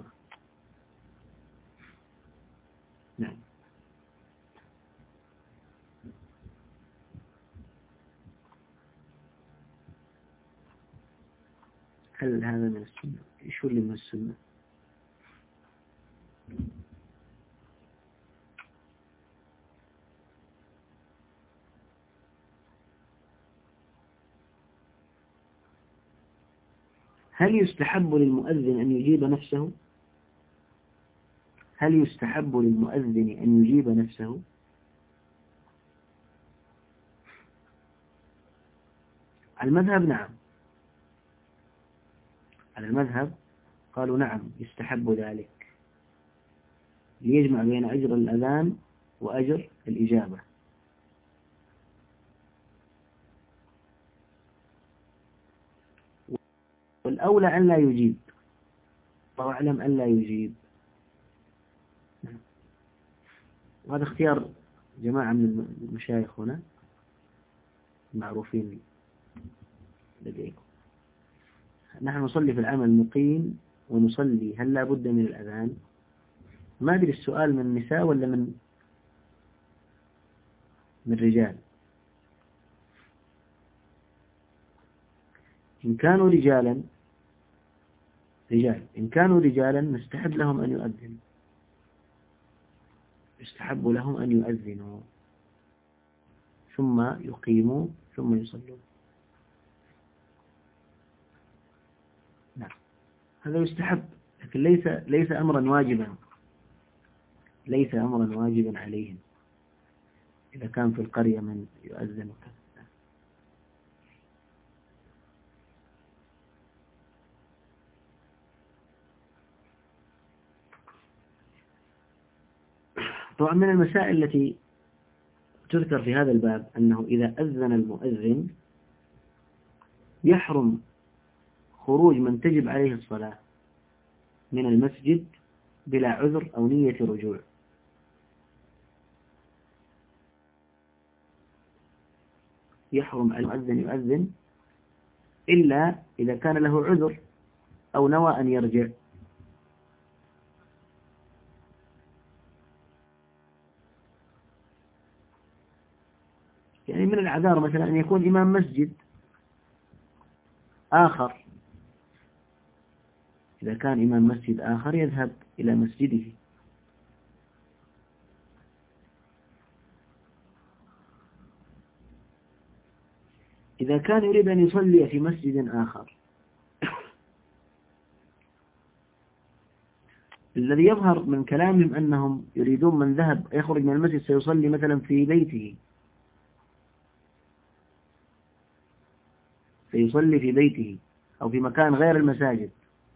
نعم. هل هذا من السنة؟ إيش اللي من السنة؟ هل يستحب للمؤذن أن يجيب نفسه؟ هل يستحب للمؤذن أن يجيب نفسه؟ على المذهب نعم، على المذهب قالوا نعم يستحب ذلك ليجمع بين أجر الأذان وأجر الإجابة. والأولى أن لا يجيب، الله أعلم أن لا يجيب. وهذا اختيار جماعة من المشايخ هنا معروفين لديكم. نحن نصلي في العام المقيم ونصلي، هل لا بد من الأذان؟ ما أدري السؤال من النساء ولا من من رجال. إن كانوا رجالا رجال إن كانوا رجالا نستحب لهم أن يؤذنوا، يستحب لهم أن يؤذنوا ثم يقيموا ثم يصلوا. نعم هذا يستحب، لكن ليس ليس أمرا واجبا، ليس أمرا واجبا عليهم إذا كان في القرية من يؤذن وكذا. طبعا من المسائل التي تذكر في هذا الباب أنه إذا أذن المؤذن يحرم خروج من تجب عليه الصلاة من المسجد بلا عذر أو نية رجوع. يحرم على المؤذن يؤذن إلا إذا كان له عذر أو نوى أن يرجع. يعني من الأعذار مثلا أن يكون إمام مسجد آخر، إذا كان إمام مسجد آخر يذهب إلى مسجده. إذا كان يريد أن يصلي في مسجد آخر، الذي يظهر من كلامهم أنهم يريدون من ذهب يخرج من المسجد سيصلي مثلا في بيته، سيصلي في بيته أو في مكان غير المساجد.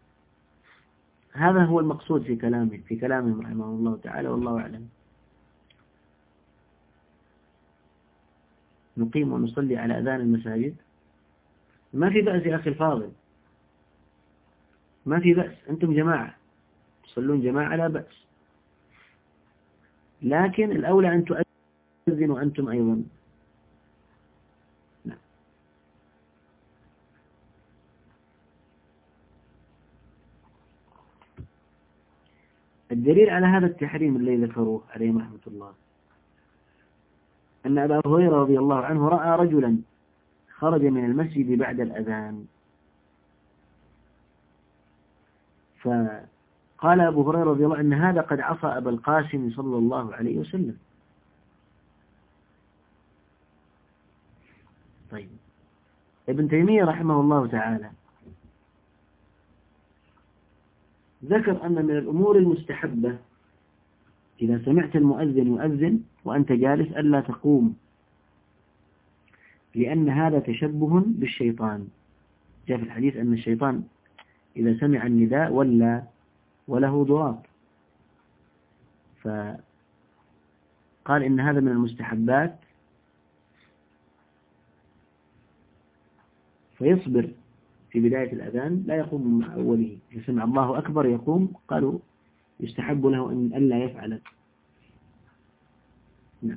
هذا هو المقصود في كلامه في كلامهم رحمه الله تعالى، والله أعلم. نقيم ونصلي على أذان المساجد، ما في بأس يا أخي الفاضل، ما في بأس، أنتم جماعة تصلون جماعة لا بأس، لكن الأولى أن تؤذنوا أنتم أيضا. نعم. الدليل على هذا التحريم الذي ذكروه عليه رحمة الله أن أبا هريرة رضي الله عنه رأى رجلا خرج من المسجد بعد الأذان، فقال أبو هريرة رضي الله عنه أن هذا قد عصى أبا القاسم صلى الله عليه وسلم. طيب، ابن تيمية رحمه الله تعالى ذكر أن من الأمور المستحبة إذا سمعت المؤذن يؤذن وأنت جالس ألا تقوم، لأن هذا تشبه بالشيطان. جاء في الحديث أن الشيطان إذا سمع النداء ولى وله ضراب، فقال إن هذا من المستحبات، فيصبر في بداية الأذان لا يقوم مع أوله. إذا سمع الله أكبر يقوم، قالوا يستحب له أن ألا يفعل. نعم.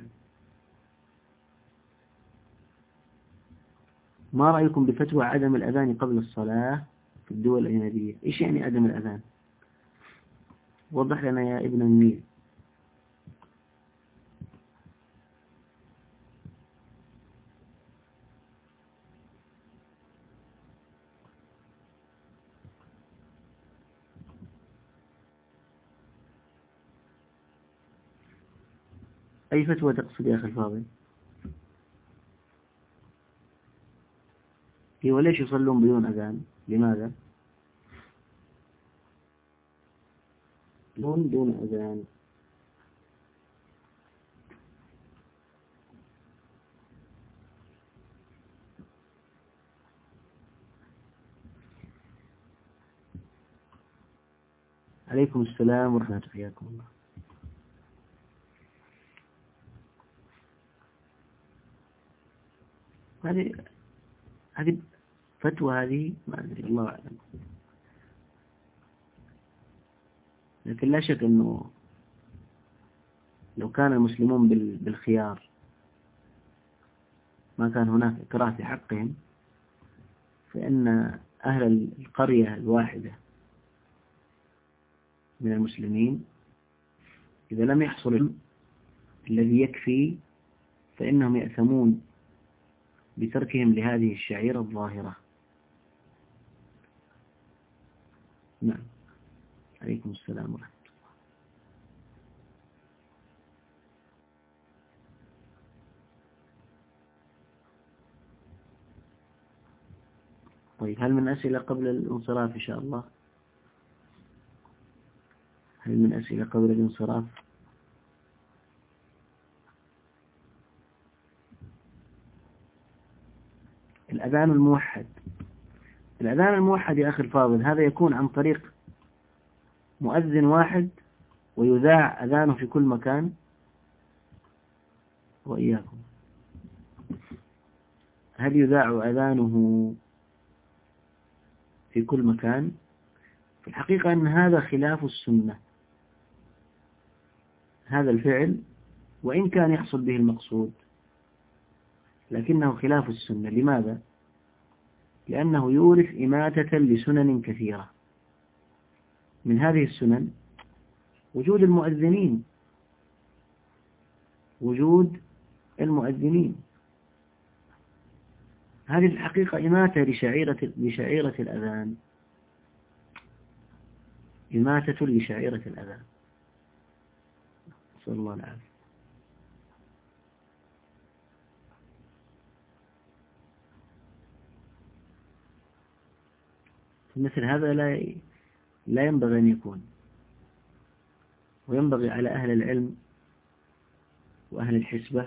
ما رأيكم بفتوى عدم الأذان قبل الصلاة في الدول الأجنبية؟ إيش يعني عدم الأذان؟ وضح لنا يا ابن النيل. أي فتوى تقصد يا أخي الفاضل؟ هي وليش يصلون بدون أذان؟ لماذا؟ دون دون أذان. عليكم السلام ورحمة الله، حياكم الله. هذه هذه فتوى، هذه ما أدري، الله أعلم. لكن لا شك أنه لو كان المسلمون بالخيار ما كان هناك إكراه في حقهم، فإن أهل القرية الواحدة من المسلمين إذا لم يحصل الذي يكفي فإنهم يأثمون بتركهم لهذه الشعيرة الظاهرة. نعم. عليكم السلام ورحمة الله. طيب، هل من أسئلة قبل الانصراف إن شاء الله؟ هل من أسئلة قبل الانصراف؟ الأذان الموحد، الأذان الموحد يا أخي الفاضل هذا يكون عن طريق مؤذن واحد ويذاع أذانه في كل مكان. وإياكم، هل يذاع أذانه في كل مكان؟ في الحقيقة أن هذا خلاف السنة، هذا الفعل وإن كان يحصل به المقصود لكنه خلاف السنة. لماذا؟ لأنه يورث إماتة لسنن كثيرة. من هذه السنن وجود المؤذنين، وجود المؤذنين هذه الحقيقة إماتة لشعيرة لشعيرة الأذان، إماتة لشعيرة الأذان، نسأل الله العافية. مثل هذا لا لا ينبغي أن يكون. وينبغي على أهل العلم وأهل الحسبة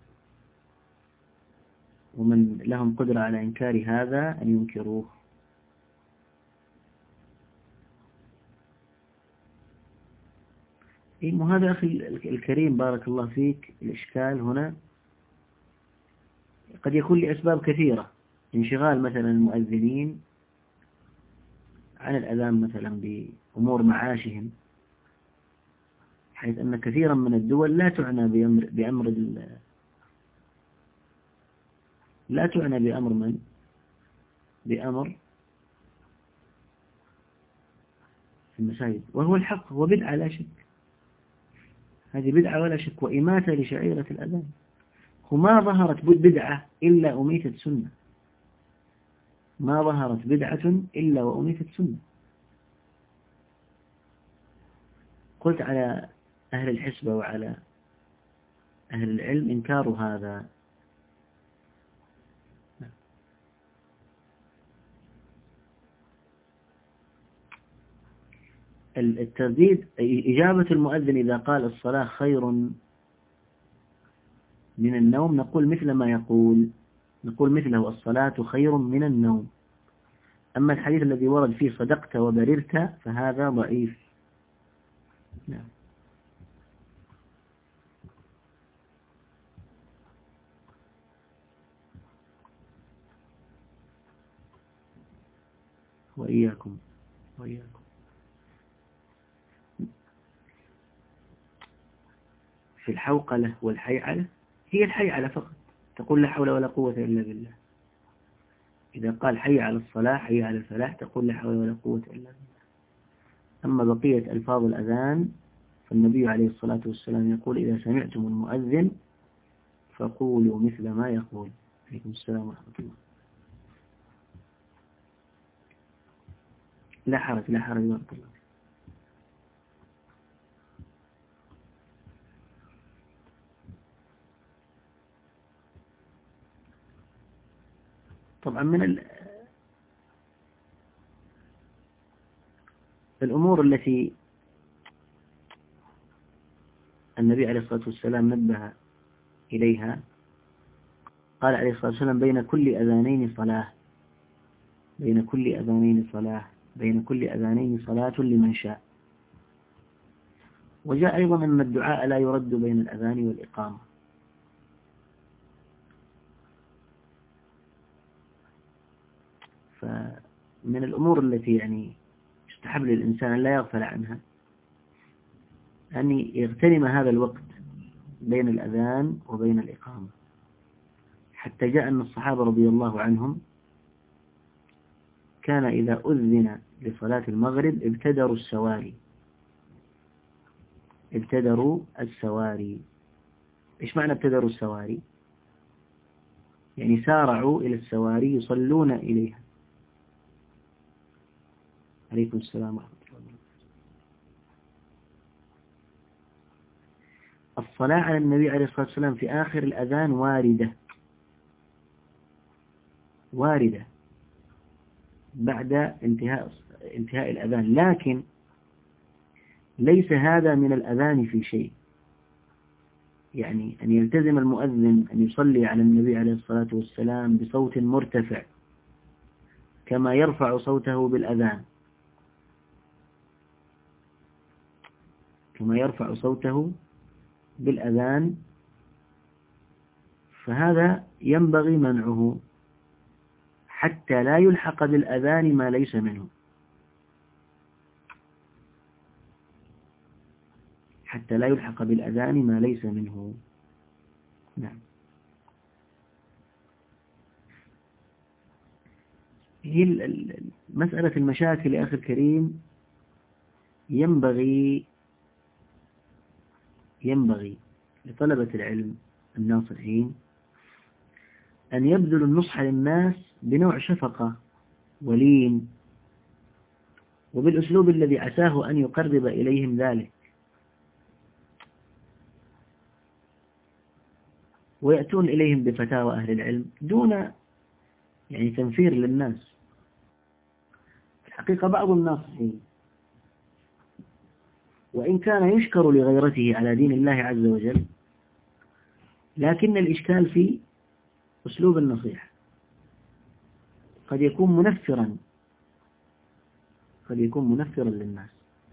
ومن لهم قدرة على إنكار هذا أن ينكروه. إيه هذا أخي الكريم بارك الله فيك، الإشكال هنا قد يكون لأسباب كثيرة، انشغال مثلا المؤذنين عن الأذان مثلا بأمور معاشهم، حيث أن كثيرا من الدول لا تعنى بأمر, بأمر لا تعنى بأمر من بأمر المساجد، وهو الحق، هو بدعة لا شك، هذه بدعة ولا شك، وإماتة لشعيرة الأذان. وما ظهرت بدعة إلا أميتت سنة، ما ظهرت بدعة إلا وأميتت سنة. قلت على أهل الحسبة وعلى أهل العلم إنكار هذا. الترديد إجابة المؤذن إذا قال الصلاة خير من النوم، نقول مثل ما يقول، نقول مثله الصلاة خير من النوم. أما الحديث الذي ورد فيه صدقت وبررت فهذا ضعيف. نعم. وإياكم وإياكم. في الحوقلة والحيعلة، هي الحيعلة فقط، تقول لا حول ولا قوة إلا بالله. إذا قال حي على الصلاة حي على الفلاح تقول لا حول ولا قوة إلا بالله. أما بقية ألفاظ الأذان فالنبي عليه الصلاة والسلام يقول إذا سمعتم المؤذن فقولوا مثل ما يقول. عليكم السلام ورحمة الله. لا حرج لا حرج بارك الله. طبعا من الأمور التي النبي عليه الصلاة والسلام نبه إليها، قال عليه الصلاة والسلام بين كل أذانين صلاة، بين كل أذانين صلاة، بين كل أذانين صلاة لمن شاء. وجاء أيضا أن الدعاء لا يرد بين الأذان والإقامة. فمن الأمور التي يعني يستحب للإنسان أن لا يغفل عنها أن يغتنم هذا الوقت بين الأذان وبين الإقامة، حتى جاء أن الصحابة رضي الله عنهم كان إذا أذن لصلاة المغرب ابتدروا السواري، ابتدروا السواري. إيش معنى ابتدروا السواري؟ يعني سارعوا إلى السواري يصلون إليها. عليكم السلام ورحمة الله. الصلاة على النبي عليه الصلاة والسلام في آخر الأذان واردة، واردة بعد انتهاء انتهاء الأذان، لكن ليس هذا من الأذان في شيء. يعني أن يلتزم المؤذن أن يصلي على النبي عليه الصلاة والسلام بصوت مرتفع كما يرفع صوته بالأذان، كما يرفع صوته بالأذان، فهذا ينبغي منعه حتى لا يلحق بالأذان ما ليس منه، حتى لا يلحق بالأذان ما ليس منه. نعم. هي مسألة المشاكل يا أخي الكريم ينبغي ينبغي لطلبة العلم الناصحين أن يبذلوا النصح للناس بنوع شفقة ولين، وبالأسلوب الذي عساه أن يقرب إليهم ذلك، ويأتون إليهم بفتاوى أهل العلم دون يعني تنفير للناس. حقيقة بعض الناصحين وإن كان يشكر لغيرته على دين الله عز وجل، لكن الإشكال في أسلوب النصيحة، قد يكون منفرا قد يكون منفرا للناس.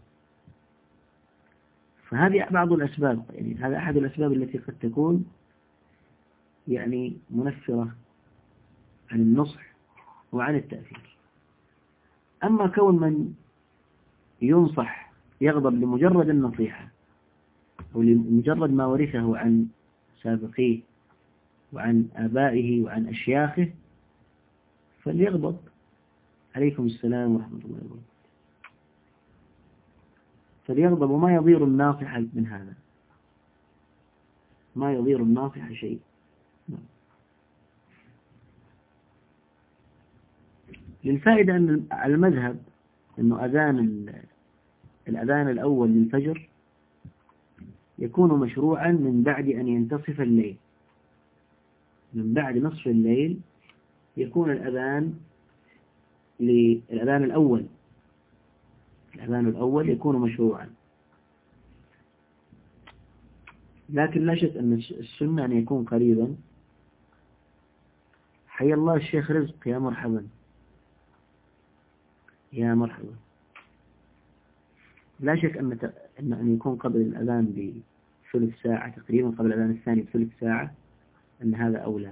فهذه بعض الأسباب، يعني هذا أحد الأسباب التي قد تكون يعني منفرة عن النصح وعن التأثير. أما كون من ينصح يغضب لمجرد النصيحة أو لمجرد ما ورثه عن سابقيه وعن آبائه وعن أشياخه فليغضب. عليكم السلام ورحمة الله وبركاته. فليغضب، وما يضير الناصح من هذا، ما يضير الناصح شيء. للفائدة أن على المذهب أنه أذان الأذان الأول للفجر يكون مشروعا من بعد أن ينتصف الليل، من بعد نصف الليل يكون الأذان للأذان الأول الأذان الأول يكون مشروعا. لكن لا شك أن السنة أن يكون قريبا. حيا الله الشيخ رزق، يا مرحبا يا مرحبا. لا شك أن أن أن يكون قبل الأذان بثلث ساعة تقريبا، قبل الأذان الثاني بثلث ساعة، أن هذا أولى.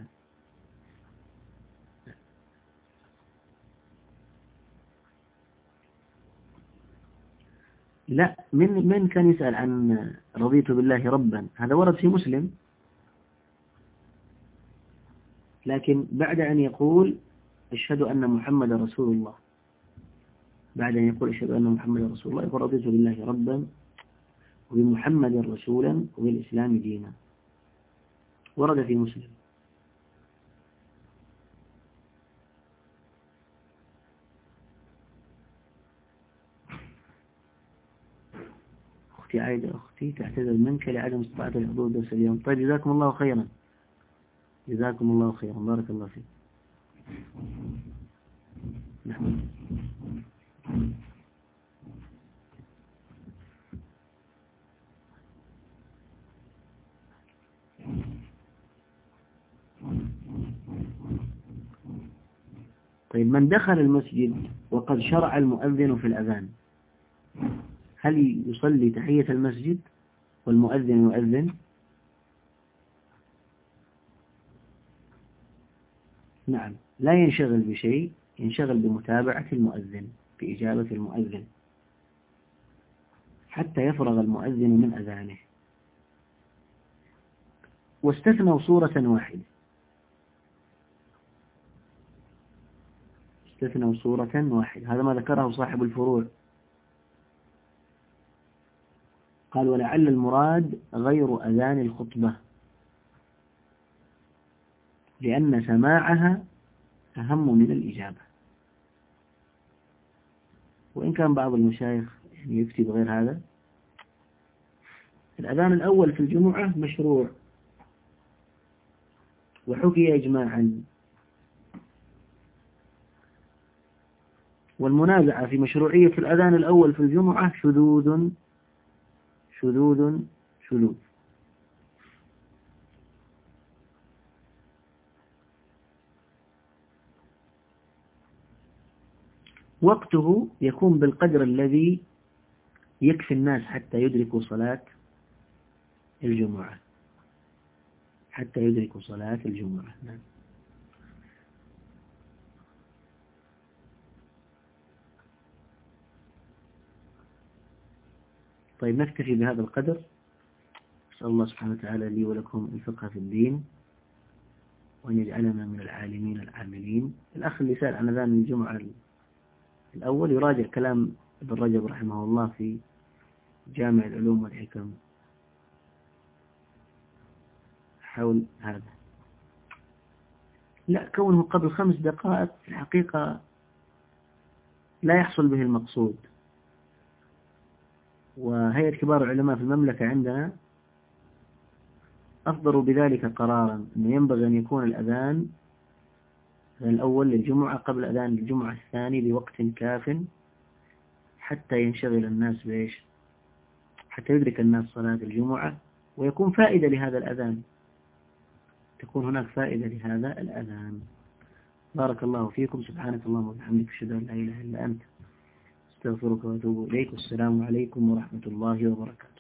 لا، من من كان يسأل عن رضيت بالله ربا، هذا ورد في مسلم، لكن بعد أن يقول أشهد أن محمد رسول الله، بعد أن يقول أشهد أن محمد رسول الله يقول رضيت بالله ربا وبمحمد رسولا وبالإسلام دينا، ورد في مسلم. أختي عايدة، أختي تعتذر منك لعدم استطاعة الحضور درس اليوم. طيب جزاكم الله خيرا، جزاكم الله خيرا، بارك الله فيك. نعم. طيب من دخل المسجد وقد شرع المؤذن في الأذان، هل يصلي تحية المسجد والمؤذن يؤذن؟ نعم، لا ينشغل بشيء، ينشغل بمتابعة المؤذن، بإجابة المؤذن حتى يفرغ المؤذن من أذانه. واستثنوا صورة واحدة، استثنوا صورة واحدة، هذا ما ذكره صاحب الفروع، قال ولعل المراد غير أذان الخطبة لأن سماعها أهم من الإجابة. وإن كان بعض المشايخ يعني يفتي بغير هذا. الأذان الأول في الجمعة مشروع وحكي إجماعا، والمنازعة في مشروعية الأذان الأول في الجمعة شذوذ شذوذ شذوذ. وقته يكون بالقدر الذي يكفي الناس حتى يدركوا صلاة الجمعة، حتى يدركوا صلاة الجمعة. نعم. طيب نكتفي بهذا القدر. أسأل الله سبحانه وتعالى لي ولكم الفقه في الدين، وأن يجعلنا من العالمين العاملين. الأخ اللي سأل عن أذان الجمعة الأول يراجع كلام ابن رجب رحمه الله في جامع العلوم والحكم حول هذا. لا، كونه قبل خمس دقائق في الحقيقة لا يحصل به المقصود. وهيئة كبار العلماء في المملكة عندنا أصدروا بذلك قرارا أنه ينبغي أن يكون الأذان الأول للجمعة قبل أذان الجمعة الثاني بوقت كاف حتى ينشغل الناس بإيش؟ حتى يدرك الناس صلاة الجمعة، ويكون فائدة لهذا الأذان، تكون هناك فائدة لهذا الأذان. بارك الله فيكم. سبحانك اللهم وبحمدك، أشهد أن لا إله إلا أنت، استغفرك وأتوب إليك. والسلام عليكم ورحمة الله وبركاته.